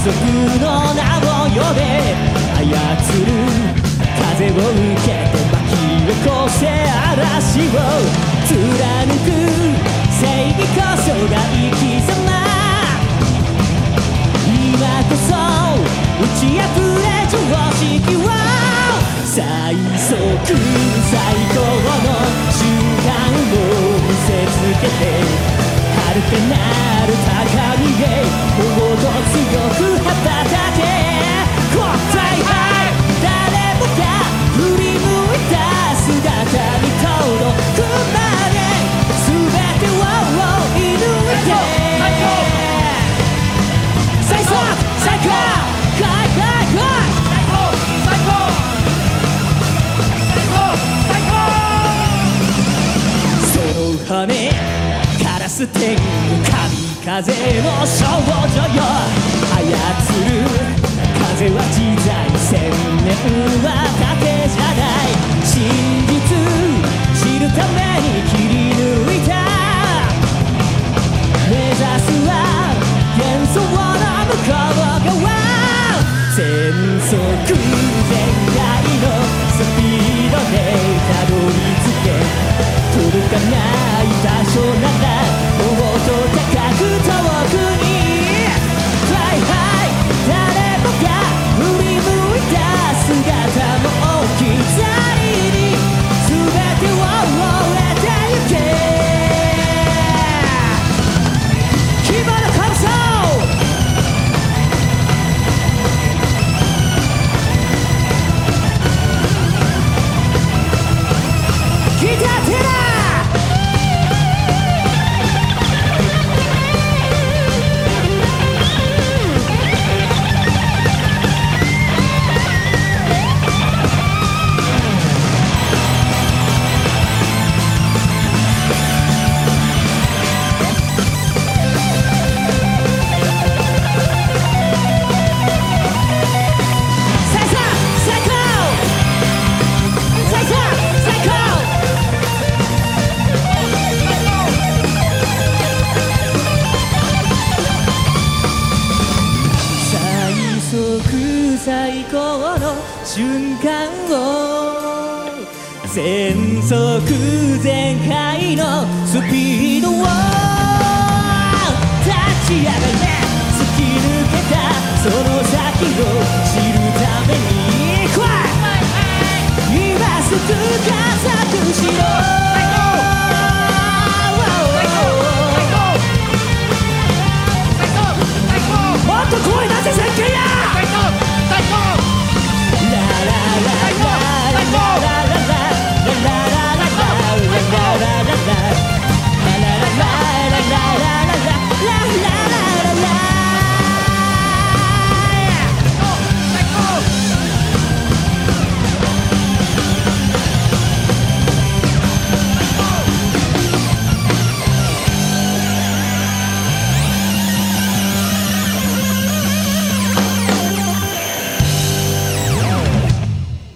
速の名を呼べ操る風を受けて巻き起こせ嵐を貫く正義こそが生き様今こそ打ち破れ常識を最速最高の瞬間を見せつけて遥かなる高みへもっと強く羽ばたけ答えは誰もが振り向いた姿に届くまで全てを射抜いて最速最高最高その羽から捨てる神風の少女よ操る風は自在千年は盾じゃない真実知るために切り抜いた目指すは幻想の向こう側全速全開のスピードでたどり着け届かない場所ならもっと高く遠くに Fly high 誰もが振り向いた姿も置き去りに全てを終えてゆけ希望のコンソールギターテラー最高の瞬間を全速全開のスピードを立ち上がれ突き抜けたその先を